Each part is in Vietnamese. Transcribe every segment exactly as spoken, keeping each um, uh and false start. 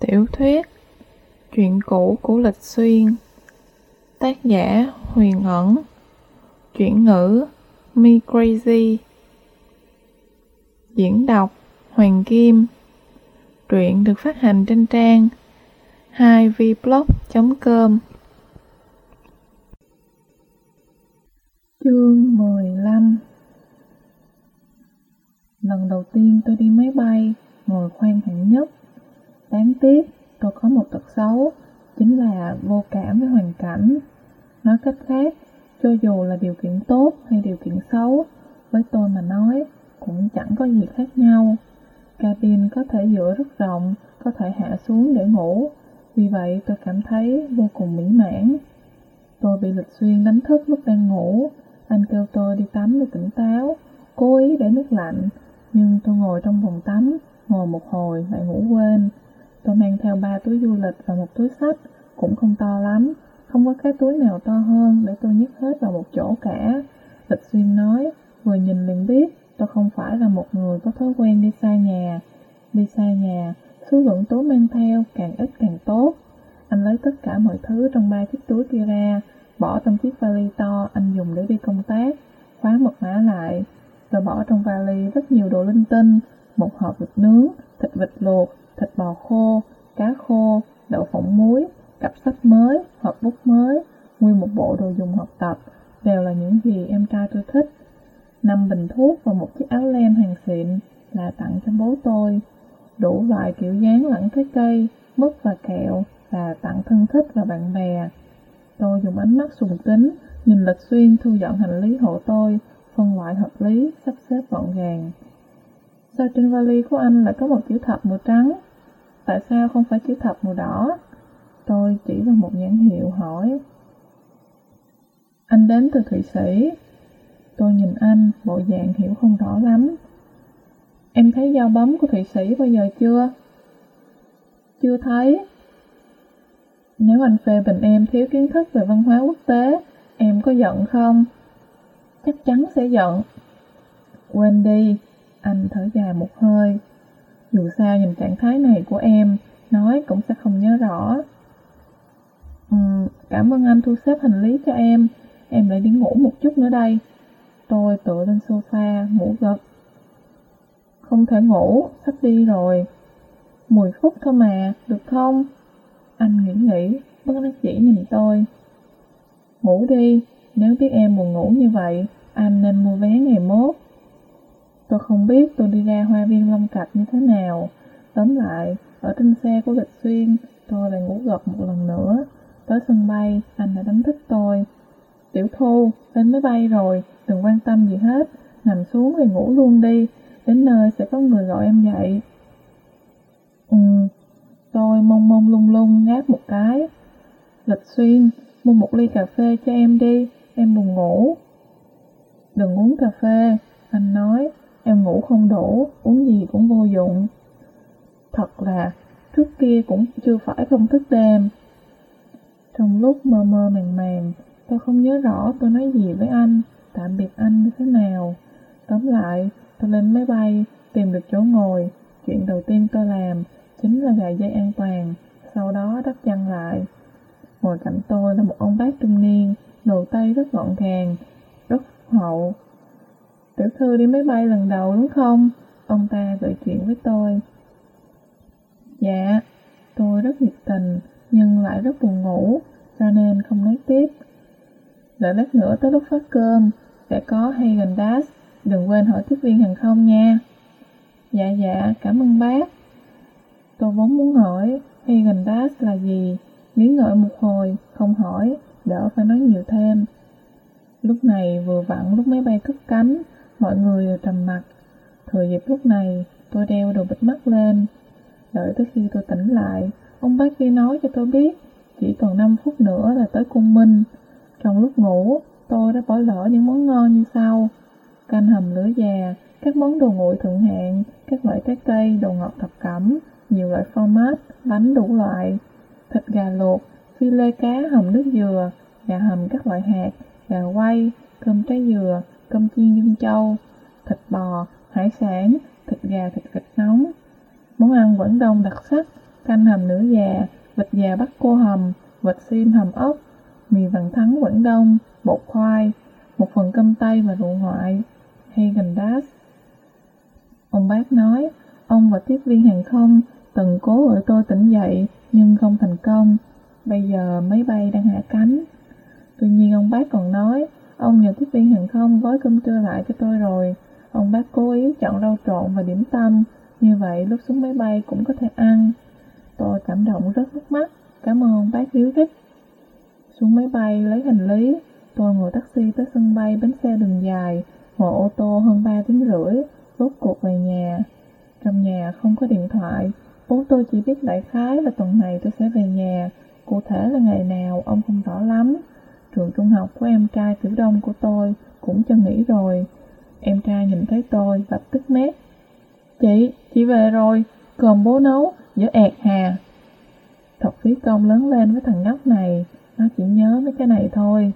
Tiểu thuyết Chuyện cũ của Lịch Xuyên. Tác giả Huyền Ẩn. Chuyển ngữ Me Crazy. Diễn đọc Hoàng Kim. Truyện được phát hành trên trang hai v blog chấm com. Chương mười lăm. Lần đầu tiên tôi đi máy bay, ngồi khoang hạng nhất. Đáng tiếc, tôi có một tật xấu, chính là vô cảm với hoàn cảnh. Nói cách khác, cho dù là điều kiện tốt hay điều kiện xấu, với tôi mà nói, cũng chẳng có gì khác nhau. Cabin có thể dựa rất rộng, có thể hạ xuống để ngủ, vì vậy tôi cảm thấy vô cùng mỹ mãn. Tôi bị Lịch Xuyên đánh thức lúc đang ngủ. Anh kêu tôi đi tắm để tỉnh táo, cố ý để nước lạnh, nhưng tôi ngồi trong phòng tắm, ngồi một hồi lại ngủ quên. Tôi mang theo ba túi du lịch và một túi xách, cũng không to lắm, không có cái túi nào to hơn để tôi nhét hết vào một chỗ cả. Lịch Xuyên nói, vừa nhìn liền biết tôi không phải là một người có thói quen đi xa nhà. Đi xa nhà, số lượng túi mang theo càng ít càng tốt. Anh lấy tất cả mọi thứ trong ba chiếc túi kia ra, bỏ trong chiếc vali to anh dùng để đi công tác, khóa mật mã lại, rồi bỏ trong vali rất nhiều đồ linh tinh, một hộp vịt nướng, thịt vịt luộc, thịt bò khô, cá khô, đậu phộng muối, cặp sách mới, hộp bút mới, nguyên một bộ đồ dùng học tập, đều là những gì em trai tôi thích. Năm bình thuốc và một chiếc áo len hàng xịn là tặng cho bố tôi. Đủ loại kiểu dáng lẫn trái cây, mứt và kẹo là tặng thân thích và bạn bè. Tôi dùng ánh mắt sùng kính nhìn Lịch Xuyên thu dọn hành lý hộ tôi, phân loại hợp lý, sắp xếp gọn gàng. Sao trên vali của anh lại có một chữ thập màu trắng? Tại sao không phải chữ thập màu đỏ? Tôi chỉ vào một nhãn hiệu hỏi. Anh đến từ Thụy Sĩ. Tôi nhìn anh, bộ dạng hiểu không rõ lắm. Em thấy dao bấm của Thụy Sĩ bao giờ chưa? Chưa thấy. Nếu anh phê bình em thiếu kiến thức về văn hóa quốc tế, em có giận không? Chắc chắn sẽ giận. Quên đi, anh thở dài một hơi. Dù sao nhìn trạng thái này của em, nói cũng sẽ không nhớ rõ. Uhm, cảm ơn anh thu xếp hành lý cho em, em lại đi ngủ một chút nữa đây. Tôi tựa lên sofa, ngủ gật. Không thể ngủ, sắp đi rồi. Mười phút thôi mà, được không? Anh nghĩ nghĩ, bất đắc dĩ nhìn tôi. Ngủ đi, nếu biết em buồn ngủ như vậy, anh nên mua vé ngày mốt. Tôi không biết tôi đi ra hoa viên Long Trạch như thế nào. Tóm lại, ở trên xe của Lịch Xuyên, tôi lại ngủ gật một lần nữa. Tới sân bay, anh đã đánh thức tôi. Tiểu Thu, lên máy bay rồi, đừng quan tâm gì hết, nằm xuống rồi ngủ luôn đi, đến nơi sẽ có người gọi em dậy. Ừ, tôi mông mông lung lung ngáp một cái. Lịch Xuyên, mua một ly cà phê cho em đi, em buồn ngủ. Đừng uống cà phê, anh nói, em ngủ không đủ, uống gì cũng vô dụng. Thật là, trước kia cũng chưa phải không thức đêm. Trong lúc mơ mơ màng màng, tôi không nhớ rõ tôi nói gì với anh, tạm biệt anh như thế nào. Tóm lại, tôi lên máy bay, tìm được chỗ ngồi. Chuyện đầu tiên tôi làm chính là gài dây an toàn, sau đó đắp chăn lại. Ngồi cạnh tôi là một ông bác trung niên, đồ tây rất gọn gàng, rất hậu. Tiểu thư đi máy bay lần đầu đúng không? Ông ta gợi chuyện với tôi. Dạ, tôi rất nhiệt tình, nhưng lại rất buồn ngủ, cho nên không nói tiếp. Đợi lát nữa tới lúc phát cơm, sẽ có Häagen-Dazs, đừng quên hỏi tiếp viên hàng không nha. Dạ dạ, cảm ơn bác. Tôi vốn muốn hỏi Häagen-Dazs là gì, nghĩ ngợi một hồi, không hỏi, đỡ phải nói nhiều thêm. Lúc này vừa vặn lúc máy bay cất cánh, mọi người đều trầm mặc. Thừa dịp lúc này, tôi đeo đồ bịt mắt lên. Đợi tới khi tôi tỉnh lại, ông bác kia nói cho tôi biết chỉ còn năm phút nữa là tới Cung Minh. Trong lúc ngủ, tôi đã bỏ lỡ những món ngon như sau: canh hầm lửa già, các món đồ nguội thượng hạng, các loại trái cây, đồ ngọt thập cẩm, nhiều loại format, bánh đủ loại, thịt gà luộc, phi lê cá hầm nước dừa, gà hầm các loại hạt, gà quay, cơm trái dừa, cơm chiên Dương Châu, thịt bò, hải sản, thịt gà, thịt vịt nóng. Món ăn Quảng Đông đặc sắc canh hầm nửa già, vịt già bắc cô hầm, vịt xiêm hầm ốc, mì vằn thắng Quảng Đông, bột khoai, một phần cơm tây và rượu ngoại, Häagen-Dazs. Ông bác nói, ông và tiếp viên hàng không từng cố gọi tôi tỉnh dậy nhưng không thành công. Bây giờ máy bay đang hạ cánh. Tuy nhiên ông bác còn nói, ông nhờ tiếp viên hàng không gói cơm trưa lại cho tôi rồi. Ông bác cố ý chọn rau trộn và điểm tâm, như vậy lúc xuống máy bay cũng có thể ăn. Tôi cảm động rớt nước mắt, cảm ơn ông bác ríu rít. Xuống máy bay lấy hành lý, tôi ngồi taxi tới sân bay bến xe đường dài, ngồi ô tô hơn ba tiếng rưỡi, rốt cuộc về nhà. Trong nhà không có điện thoại, bố tôi chỉ biết đại khái là tuần này tôi sẽ về nhà, cụ thể là ngày nào ông không rõ lắm. Trường trung học của em trai Tiểu Đông của tôi cũng cho nghỉ rồi. Em trai nhìn thấy tôi lập tức mét. Chị, chị về rồi, cơm bố nấu, dở ẹt hà. Thật phí công lớn lên với thằng nhóc này, nó chỉ nhớ mấy cái này thôi.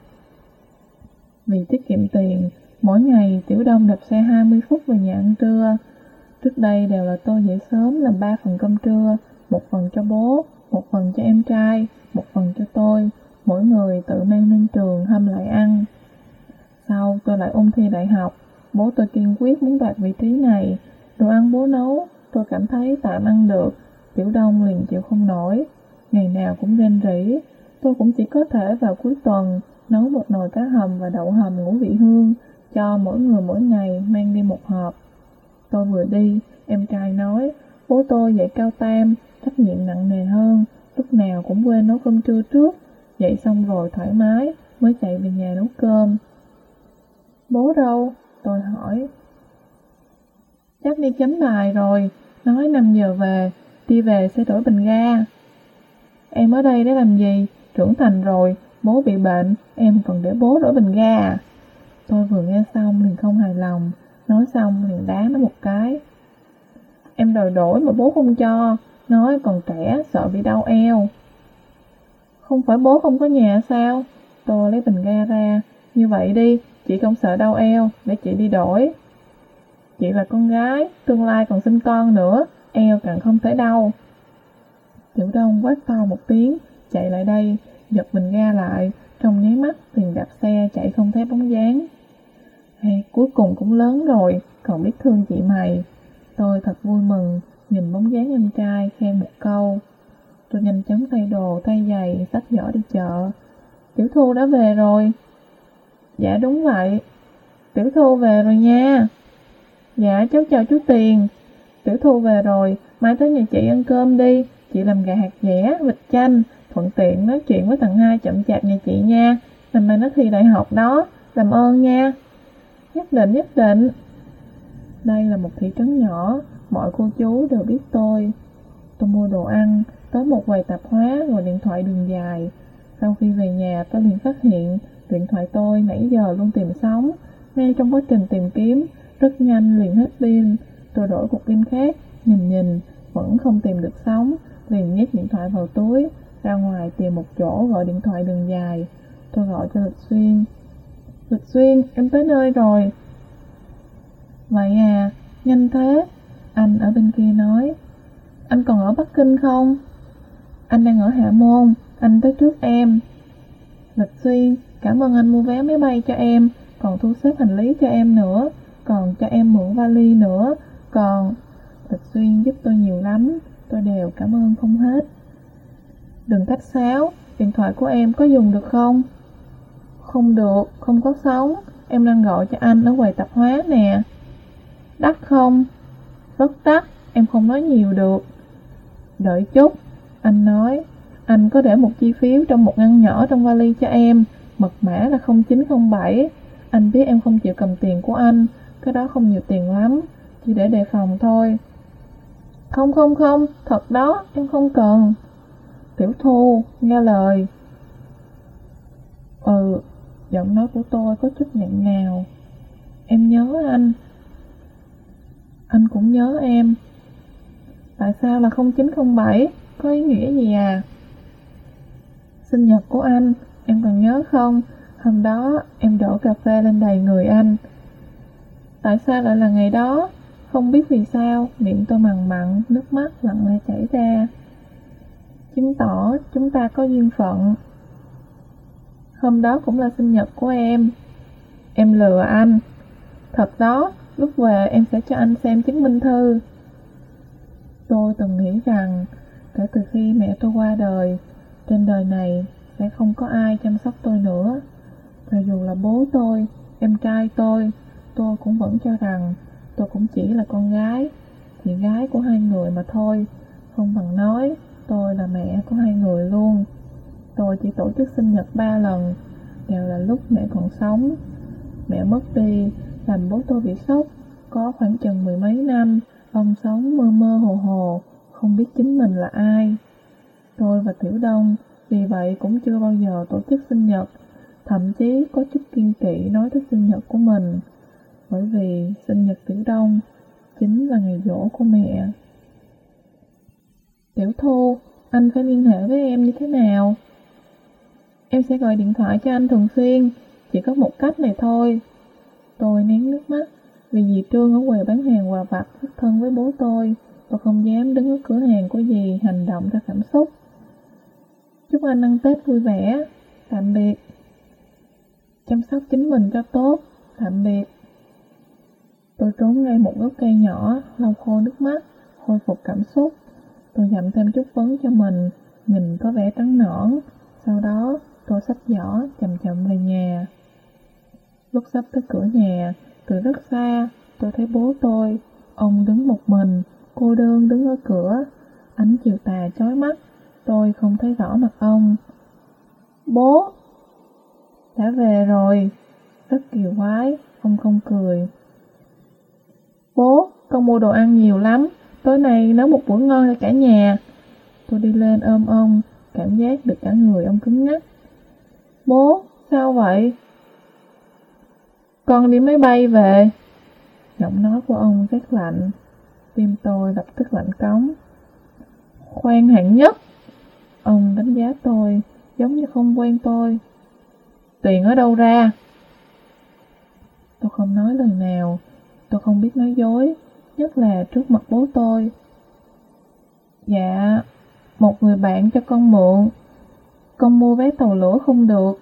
Vì tiết kiệm tiền, mỗi ngày Tiểu Đông đạp xe hai mươi phút về nhà ăn trưa. Trước đây đều là tôi dậy sớm làm ba phần cơm trưa, một phần cho bố, một phần cho em trai, một phần cho tôi, mỗi người tự mang lên trường hâm lại ăn. Sau tôi lại ôn thi đại học, bố tôi kiên quyết muốn đoạt vị trí này. Đồ ăn bố nấu, tôi cảm thấy tạm ăn được, Tiểu Đông liền chịu không nổi. Ngày nào cũng rên rỉ, tôi cũng chỉ có thể vào cuối tuần nấu một nồi cá hầm và đậu hầm ngũ vị hương, cho mỗi người mỗi ngày mang đi một hộp. Tôi vừa đi, em trai nói, bố tôi dạy cao tam, trách nhiệm nặng nề hơn, lúc nào cũng quên nấu cơm trưa trước, dậy xong rồi thoải mái, mới chạy về nhà nấu cơm. Bố đâu? Tôi hỏi. Chắc đi chấm bài rồi, nói năm giờ về, đi về sẽ đổi bình ga. Em ở đây để làm gì? Trưởng thành rồi, bố bị bệnh, em còn để bố đổi bình ga à? Tôi vừa nghe xong liền không hài lòng, nói xong liền đá nó một cái. Em đòi đổi mà bố không cho, nói còn trẻ sợ bị đau eo. Không phải bố không có nhà sao? Tôi lấy bình ga ra, như vậy đi, chị không sợ đau eo, để chị đi đổi. Chị là con gái, tương lai còn sinh con nữa, eo càng không thể đau. Tiểu Đông quát to một tiếng, chạy lại đây, giật bình ga lại, trong nháy mắt liền đạp xe chạy không thấy bóng dáng. Hey, cuối cùng cũng lớn rồi, còn biết thương chị mày. Tôi thật vui mừng, nhìn bóng dáng em trai khen một câu. Tôi nhanh chóng thay đồ, thay giày, xách giỏ đi chợ. Tiểu Thu đã về rồi. Dạ đúng vậy. Tiểu Thu về rồi nha. Dạ cháu chào chú Tiền. Tiểu Thu về rồi, mai tới nhà chị ăn cơm đi. Chị làm gà hạt dẻ, vịt chanh, thuận tiện nói chuyện với thằng hai chậm chạp nhà chị nha. Năm nay nó thi đại học đó, làm ơn nha. Nhất định, nhất định. Đây là một thị trấn nhỏ, mọi cô chú đều biết tôi. Tôi mua đồ ăn, tới một quầy tạp hóa rồi điện thoại đường dài. Sau khi về nhà tôi liền phát hiện điện thoại tôi nãy giờ luôn tìm sóng. Ngay trong quá trình tìm kiếm, rất nhanh liền hết pin. Tôi đổi cục pin khác, nhìn nhìn, vẫn không tìm được sóng. Liền nhét điện thoại vào túi, ra ngoài tìm một chỗ gọi điện thoại đường dài. Tôi gọi cho Lịch Xuyên. Lịch Xuyên, em tới nơi rồi. Vậy à, nhanh thế. Anh ở bên kia nói. Anh còn ở Bắc Kinh không? Anh đang ở Hạ Môn, anh tới trước em. Lịch Xuyên, cảm ơn anh mua vé máy bay cho em, còn thu xếp hành lý cho em nữa, còn cho em mượn vali nữa, còn... Lịch Xuyên giúp tôi nhiều lắm, tôi đều cảm ơn không hết. Đừng khách sáo, điện thoại của em có dùng được không? Không được, không có sóng, em đang gọi cho anh ở quầy tạp hóa nè. Đắt không? Rất đắt, em không nói nhiều được. Đợi chút, anh nói, anh có để một chi phiếu trong một ngăn nhỏ trong vali cho em, mật mã là không chín không bảy. Anh biết em không chịu cầm tiền của anh, cái đó không nhiều tiền lắm, chỉ để đề phòng thôi. Không không không, thật đó, em không cần. Tiểu Thu, nghe lời. Ừ, giọng nói của tôi có chút nghẹn ngào. Em nhớ anh. Anh cũng nhớ em. Tại sao là không chín không bảy? Có ý nghĩa gì à? Sinh nhật của anh, em còn nhớ không? Hôm đó em đổ cà phê lên đầy người anh. Tại sao lại là ngày đó? Không biết vì sao, miệng tôi mằn mặn, nước mắt lặng lẽ chảy ra. chứng tỏ chúng ta có duyên phận. Hôm đó cũng là sinh nhật của em. Em lừa anh. Thật đó, lúc về em sẽ cho anh xem chứng minh thư. Tôi từng nghĩ rằng kể từ khi mẹ tôi qua đời, trên đời này sẽ không có ai chăm sóc tôi nữa. Cho dù là bố tôi, em trai tôi, tôi cũng vẫn cho rằng tôi cũng chỉ là con gái, chị gái của hai người mà thôi. Không bằng nói tôi là mẹ của hai người luôn. Tôi chỉ tổ chức sinh nhật ba lần, đều là lúc mẹ còn sống. Mẹ mất đi làm bố tôi bị sốc. Có khoảng chừng mười mấy năm, ông sống mơ mơ hồ hồ, không biết chính mình là ai. Tôi và Tiểu Đông vì vậy cũng chưa bao giờ tổ chức sinh nhật, thậm chí có chút kiêng kỵ nói tới sinh nhật của mình, bởi vì sinh nhật Tiểu Đông chính là ngày giỗ của mẹ. Tiểu Thu, anh phải liên hệ với em như thế nào? Em sẽ gọi điện thoại cho anh thường xuyên, chỉ có một cách này thôi. Tôi nén nước mắt, vì dì Trương ở quầy bán hàng quà vặt rất thân với bố tôi. Tôi không dám đứng ở cửa hàng của dì hành động theo cảm xúc. Chúc anh ăn Tết vui vẻ. Tạm biệt. Chăm sóc chính mình cho tốt. Tạm biệt. Tôi trốn ngay một gốc cây nhỏ, lau khô nước mắt, hồi phục cảm xúc. Tôi dặm thêm chút phấn cho mình, nhìn có vẻ trắng nõn. Sau đó, tôi xách giỏ, chậm chậm về nhà. Lúc sắp tới cửa nhà, từ rất xa, tôi thấy bố tôi. Ông đứng một mình, cô đơn đứng ở cửa. Ánh chiều tà chói mắt, tôi không thấy rõ mặt ông. Bố! Đã về rồi. Rất kiều quái, ông không cười. Bố, con mua đồ ăn nhiều lắm, tối nay nấu một bữa ngon cho cả nhà. Tôi đi lên ôm ông, cảm giác được cả người ông cứng ngắc. Bố, sao vậy? Con đi máy bay về. Giọng nói của ông rất lạnh, tim tôi lập tức lạnh cống. Khoan hạng nhất. Ông đánh giá tôi, giống như không quen tôi. Tiền ở đâu ra? Tôi không nói lời nào, tôi không biết nói dối, nhất là trước mặt bố tôi. Dạ, một người bạn cho con mượn. Con mua vé tàu lửa không được.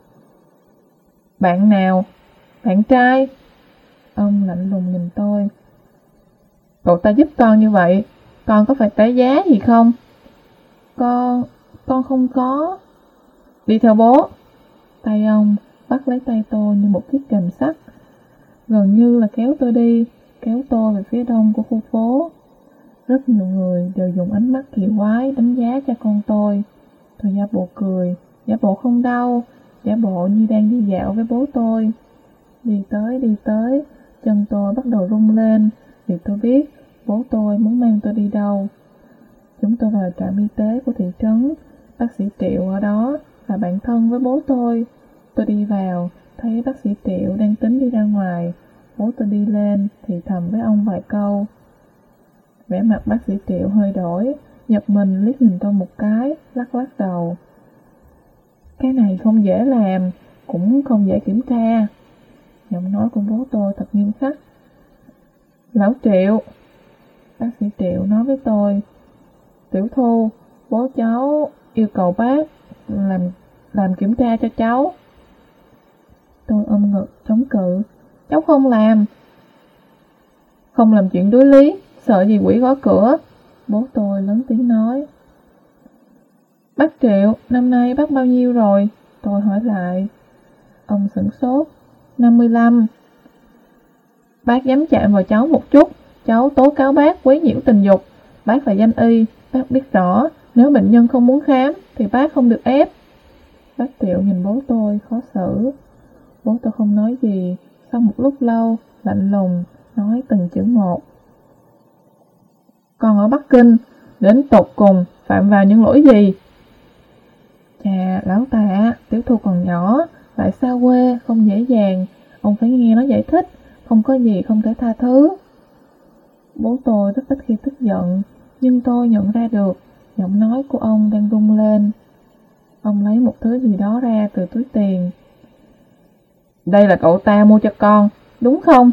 Bạn nào? Bạn trai? Ông lạnh lùng nhìn tôi. Cậu ta giúp con như vậy, con có phải trả giá gì không? Con... con không có. Đi theo bố. Tay ông bắt lấy tay tôi như một chiếc kềm sắt, gần như là kéo tôi đi, kéo tôi về phía đông của khu phố. Rất nhiều người đều dùng ánh mắt kỳ quái đánh giá cho con tôi. Tôi giả bộ cười, giả bộ không đau, giả bộ như đang đi dạo với bố tôi. Đi tới đi tới, chân tôi bắt đầu rung lên, vì tôi biết bố tôi muốn mang tôi đi đâu. Chúng tôi vào trạm y tế của thị trấn, bác sĩ Triệu ở đó là bạn thân với bố tôi. Tôi đi vào, thấy bác sĩ Triệu đang tính đi ra ngoài. Bố tôi đi lên, thì thầm với ông vài câu. Vẻ mặt bác sĩ Triệu hơi đổi, giật mình liếc nhìn tôi một cái, lắc lắc đầu. Cái này không dễ làm, cũng không dễ kiểm tra. Giọng nói của bố tôi thật nghiêm khắc. Lão Triệu, bác sĩ Triệu nói với tôi. Tiểu Thu, bố cháu yêu cầu bác làm làm kiểm tra cho cháu. Tôi ôm ngực chống cự. Cháu không làm. Không làm chuyện đối lý, sợ gì quỷ gõ cửa. Bố tôi lớn tiếng nói. Bác Triệu, năm nay bác bao nhiêu rồi? Tôi hỏi lại. Ông sửng sốt. năm mươi lăm. Bác dám chạm vào cháu một chút, cháu tố cáo bác quấy nhiễu tình dục. Bác là danh y, bác biết rõ, nếu bệnh nhân không muốn khám thì bác không được ép. Bác Triệu nhìn bố tôi khó xử. Bố tôi không nói gì, sau một lúc lâu, lạnh lùng, nói từng chữ một. Con ở Bắc Kinh, đến tột cùng, phạm vào những lỗi gì? Chà, lão Tạ, Tiểu Thu còn nhỏ, lại xa quê, không dễ dàng. Ông phải nghe nó giải thích, không có gì không thể tha thứ. Bố tôi rất ít khi tức giận, nhưng tôi nhận ra được, giọng nói của ông đang rung lên. Ông lấy một thứ gì đó ra từ túi tiền. Đây là cậu ta mua cho con, đúng không?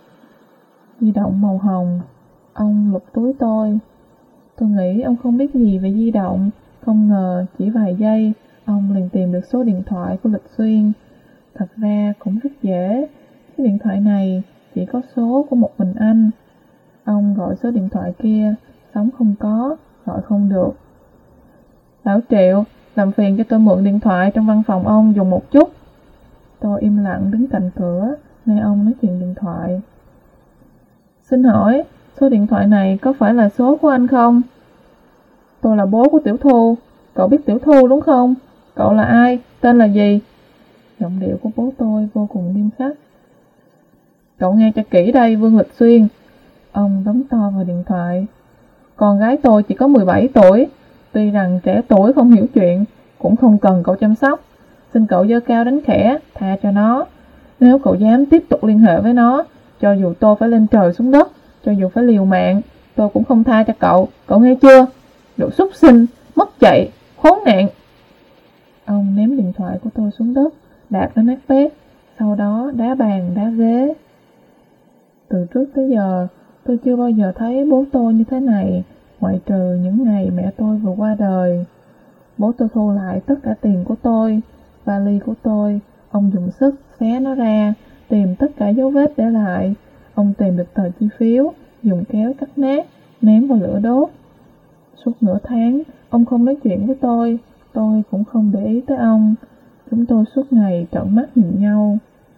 Di động màu hồng. Ông lục túi tôi. Tôi nghĩ ông không biết gì về di động, Không ngờ chỉ vài giây, ông liền tìm được số điện thoại của Lịch Xuyên. Thật ra cũng rất dễ, cái điện thoại này chỉ có số của một mình anh. Ông gọi số điện thoại kia, sóng không có, gọi không được. Lão Triệu, làm phiền cho tôi mượn điện thoại trong văn phòng ông dùng một chút. Tôi im lặng đứng cạnh cửa, nghe ông nói chuyện điện thoại. Xin hỏi, số điện thoại này có phải là số của anh không? Tôi là bố của Tiểu Thu, cậu biết Tiểu Thu đúng không? Cậu là ai? Tên là gì? Giọng điệu của bố tôi vô cùng nghiêm khắc. Cậu nghe cho kỹ đây, Vương Lịch Xuyên. Ông bấm to vào điện thoại. Con gái tôi chỉ có mười bảy tuổi, tuy rằng trẻ tuổi không hiểu chuyện, cũng không cần cậu chăm sóc. Xin cậu giơ cao đánh khẽ, tha cho nó. Nếu cậu dám tiếp tục liên hệ với nó, cho dù tôi phải lên trời xuống đất, cho dù phải liều mạng, tôi cũng không tha cho cậu, cậu nghe chưa? Đồ súc sinh, mất chạy, khốn nạn. Ông ném điện thoại của tôi xuống đất, đạp nó nát bét, sau đó đá bàn, đá ghế. Từ trước tới giờ, tôi chưa bao giờ thấy bố tôi như thế này, ngoại trừ những ngày mẹ tôi vừa qua đời. Bố tôi thu lại tất cả tiền của tôi, vali của tôi, ông dùng sức xé nó ra, tìm tất cả dấu vết để lại. Ông tìm được tờ chi phiếu, dùng kéo cắt nát, ném vào lửa đốt. Suốt nửa tháng, ông không nói chuyện với tôi, tôi cũng không để ý tới ông. Chúng tôi suốt ngày trợn mắt nhìn nhau.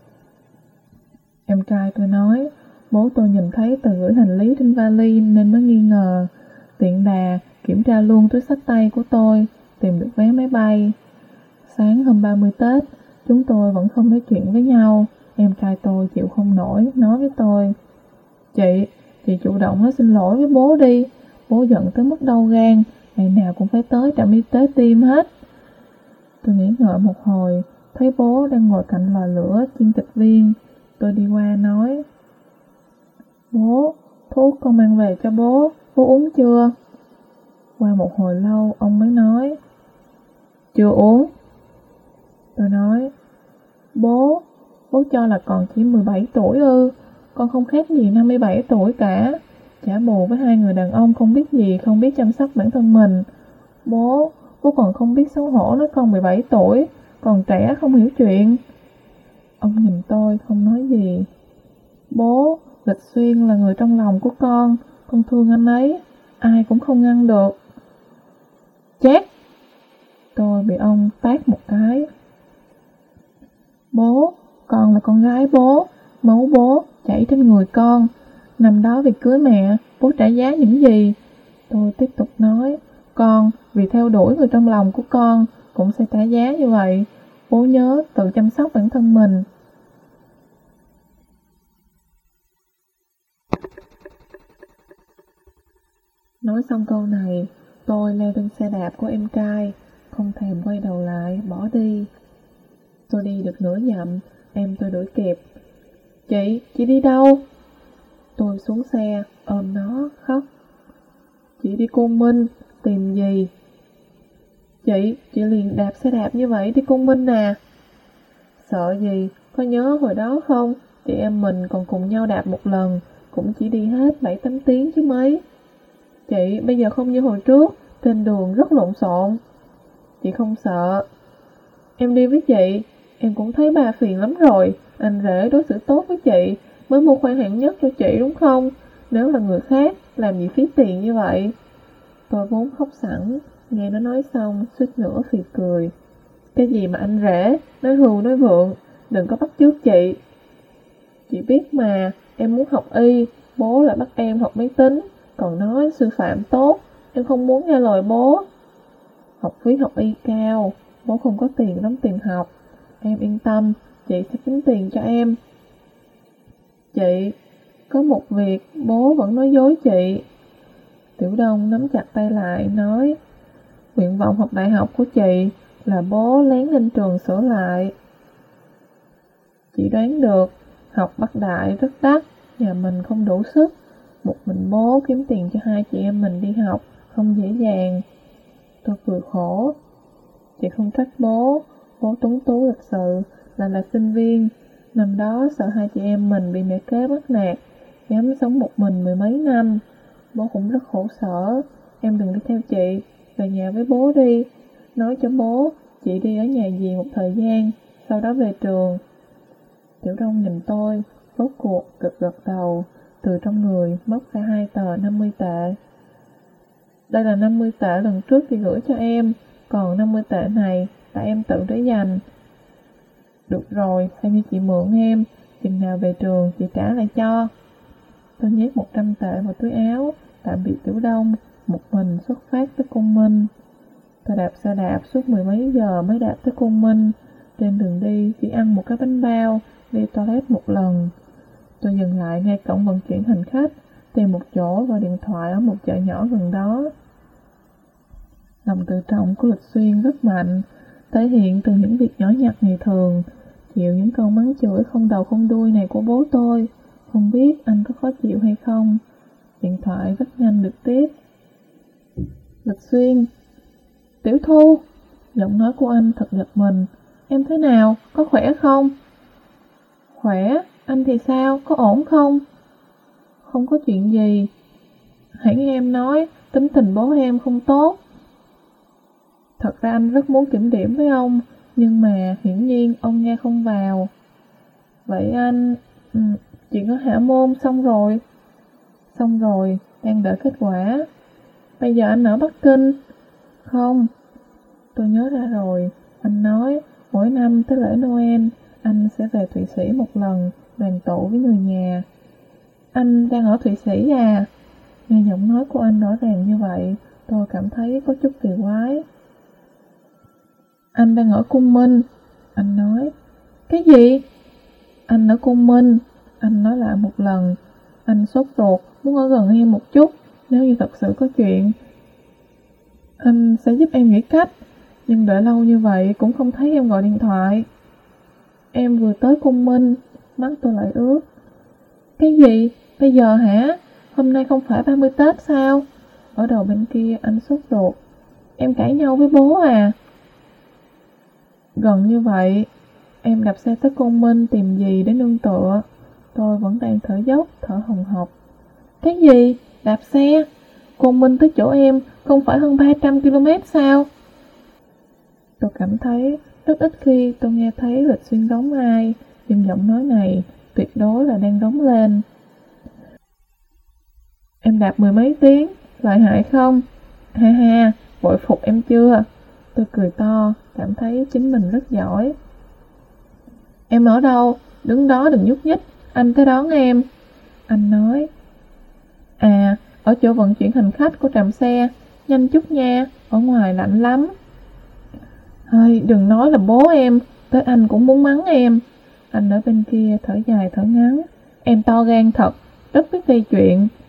Em trai tôi nói, bố tôi nhìn thấy tờ gửi hành lý trên vali nên mới nghi ngờ. Tiện đà kiểm tra luôn túi xách tay của tôi, tìm được vé máy bay. Sáng hôm ba mươi Tết, chúng tôi vẫn không nói chuyện với nhau. Em trai tôi chịu không nổi, nói với tôi. Chị, chị chủ động nói xin lỗi với bố đi. Bố giận tới mức đau gan, ngày nào cũng phải tới trạm y tế tiêm hết. Tôi nghĩ ngợi một hồi, thấy bố đang ngồi cạnh lò lửa chiên thịt viên. Tôi đi qua nói. Bố, thuốc con mang về cho bố, bố uống chưa? Qua một hồi lâu, ông mới nói. Chưa uống. Tôi nói. Bố, bố cho là còn chỉ mười bảy tuổi ư? Con không khác gì năm mươi bảy tuổi cả. Trả bù với hai người đàn ông không biết gì, không biết chăm sóc bản thân mình. Bố, bố còn không biết xấu hổ nói con mười bảy tuổi, còn trẻ không hiểu chuyện. Ông nhìn tôi không nói gì. Bố, Lịch Xuyên là người trong lòng của con, con thương anh ấy, ai cũng không ngăn được. Chát! Tôi bị ông tát một cái. Bố, con là con gái bố, máu bố chảy trên người con. Năm đó vì cưới mẹ, bố trả giá những gì? Tôi tiếp tục nói, con vì theo đuổi người trong lòng của con cũng sẽ trả giá như vậy. Bố nhớ tự chăm sóc bản thân mình. Nói xong câu này, tôi leo lên xe đạp của em trai, không thèm quay đầu lại, bỏ đi. Tôi đi được nửa dặm, em tôi đuổi kịp. Chị, chị đi đâu? Tôi xuống xe, ôm nó, khóc. Chị đi Côn Minh, tìm gì? Chị, chị liền đạp xe đạp như vậy đi Côn Minh à? Sợ gì, có nhớ hồi đó không? Chị em mình còn cùng nhau đạp một lần, cũng chỉ đi hết bảy tám tiếng chứ mấy. Chị, bây giờ không như hồi trước, trên đường rất lộn xộn. Chị không sợ. Em đi với chị, em cũng thấy ba phiền lắm rồi. Anh rể đối xử tốt với chị, mới mua khoan hạng nhất cho chị đúng không? Nếu là người khác, làm gì phí tiền như vậy? Tôi vốn khóc sẵn, nghe nó nói xong, suýt nữa phì cười. Cái gì mà anh rể, nói hưu nói vượng, đừng có bắt chước chị. Chị biết mà, em muốn học y, bố lại bắt em học máy tính, còn nói sư phạm tốt, em không muốn nghe lời bố. Học phí học y cao, bố không có tiền đóng tiền học. Em yên tâm, chị sẽ kiếm tiền cho em. Chị, có một việc bố vẫn nói dối chị. Tiểu Đông nắm chặt tay lại, nói. Nguyện vọng học đại học của chị là bố lén lên trường sửa lại. Chị đoán được, học Bắc Đại rất đắt, nhà mình không đủ sức. Một mình bố kiếm tiền cho hai chị em mình đi học, không dễ dàng. Tôi cười khổ. Chị không trách bố, bố tuấn tú lịch sự, là là sinh viên. Năm đó sợ hai chị em mình bị mẹ kế bắt nạt, dám sống một mình mười mấy năm. Bố cũng rất khổ sở, em đừng đi theo chị, về nhà với bố đi. Nói cho bố, chị đi ở nhà dì một thời gian, sau đó về trường. Tiểu Đông nhìn tôi, rốt cuộc gật gật đầu, từ trong người móc ra hai tờ năm mươi tệ. Đây là năm mươi tệ lần trước chị gửi cho em, còn năm mươi tệ này là em tự để dành. Được rồi, theo như chị mượn em, chừng nào về trường chị trả lại cho. Tôi nhét một trăm tệ vào túi áo, tạm biệt Tiểu Đông, một mình xuất phát tới Côn Minh. Tôi đạp xe đạp suốt mười mấy giờ mới đạp tới Côn Minh. Trên đường đi chỉ ăn một cái bánh bao, đi toilet một lần. Tôi dừng lại ngay cổng vận chuyển hành khách, tìm một chỗ gọi điện thoại ở một chợ nhỏ gần đó. Lòng tự trọng của Lịch Xuyên rất mạnh, thể hiện từ những việc nhỏ nhặt ngày thường, chịu những câu mắng chửi không đầu không đuôi này của bố tôi. Không biết anh có khó chịu hay không. Điện thoại rất nhanh được tiếp. Lịch Xuyên. Tiểu Thu. Giọng nói của anh thật giật mình. Em thế nào? Có khỏe không? Khỏe. Anh thì sao? Có ổn không? Không có chuyện gì. Hãy nghe em nói, tính tình bố em không tốt. Thật ra anh rất muốn kiểm điểm với ông, nhưng mà hiển nhiên ông nghe không vào. Vậy anh... Ừ, chuyện có hạ môn xong rồi. Xong rồi, đang đợi kết quả. Bây giờ anh ở Bắc Kinh. Không. Tôi nhớ ra rồi. Anh nói, mỗi năm tới lễ Noel, anh sẽ về Thụy Sĩ một lần, đoàn tụ với người nhà. Anh đang ở Thụy Sĩ à? Nghe giọng nói của anh rõ ràng như vậy, tôi cảm thấy có chút kỳ quái. Anh đang ở Cung Minh. Anh nói. Cái gì? Anh ở Cung Minh. Anh nói lại một lần. Anh sốt ruột, muốn ở gần em một chút. Nếu như thật sự có chuyện, anh sẽ giúp em nghĩ cách. Nhưng đợi lâu như vậy cũng không thấy em gọi điện thoại. Em vừa tới Cung Minh. Mắt tôi lại ướt. Cái gì? Bây giờ hả? Hôm nay không phải ba mươi Tết sao? Ở đầu bên kia anh sốt ruột. Em cãi nhau với bố à? Gần như vậy. Em đạp xe tới Côn Minh tìm gì để nương tựa. Tôi vẫn đang thở dốc, thở hồng hộc. Cái gì? Đạp xe? Côn Minh tới chỗ em không phải hơn ba trăm ki lô mét sao? Tôi cảm thấy rất ít khi tôi nghe thấy Lịch Xuyên đóng ai, nhưng giọng nói này tuyệt đối là đang đóng lên. Em đạp mười mấy tiếng, lợi hại không? Ha ha, bội phục em chưa? Tôi cười to, cảm thấy chính mình rất giỏi. Em ở đâu? Đứng đó đừng nhúc nhích, anh tới đón em. Anh nói. À, ở chỗ vận chuyển hành khách của trạm xe, nhanh chút nha, ở ngoài lạnh lắm. Hơi, đừng nói là bố em, tới anh cũng muốn mắng em. Anh ở bên kia thở dài thở ngắn. Em to gan thật, rất biết gây chuyện.